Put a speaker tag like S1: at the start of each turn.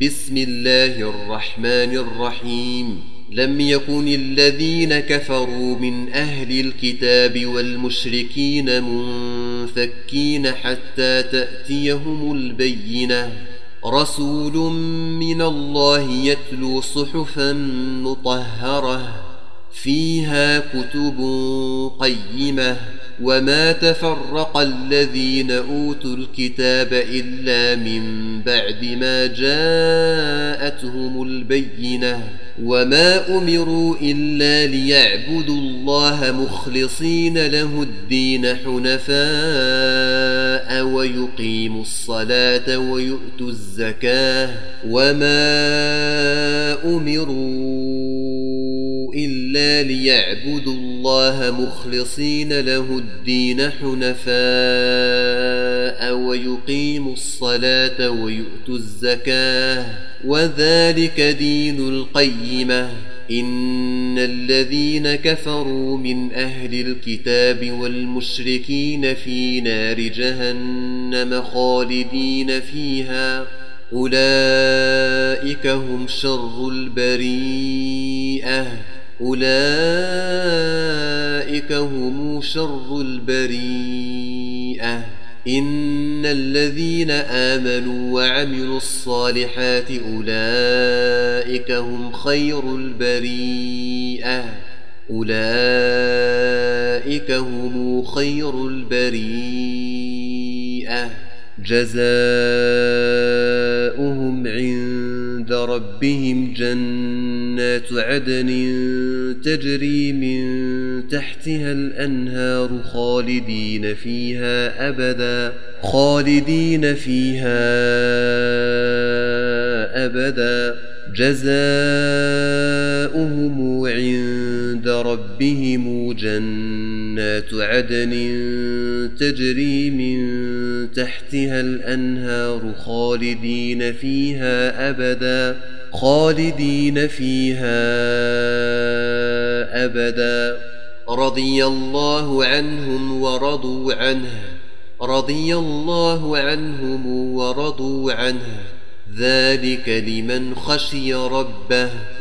S1: بسم الله الرحمن الرحيم. لم يكن الذين كفروا من أهل الكتاب والمشركين منفكين حتى تأتيهم البينة. رسول من الله يتلو صحفا مطهرة فيها كتب قيمة. وما تفرق الذين أوتوا الكتاب إلا من بعد ما جاءتهم البينة. وما أمروا إلا ليعبدوا الله مخلصين له الدين حنفاء ويقيموا الصلاة ويؤتوا الزكاة. وما أمروا إلا ليعبدوا الله مخلصين له الدين حنفاء ويقيموا الصلاة ويؤتوا الزكاة وذلك دين القيمة. إن الذين كفروا من أهل الكتاب والمشركين في نار جهنم خالدين فيها أولئك هم شر البريئة. أولئك هم شر البريئة. إن الذين آمنوا وعملوا الصالحات أولئك هم خير البريئة. أولئك هم خير البريئة. جزاؤهم عند ربهم جنات عدن تجري من تحتها الأنهار خالدين فيها أبدا. جزاؤهم عند ربهم جنات عدن تجري من تحتها الأنهار خالدين فيها أبدا. رضي الله عنهم ورضوا عنه ذلك لمن خشي ربه.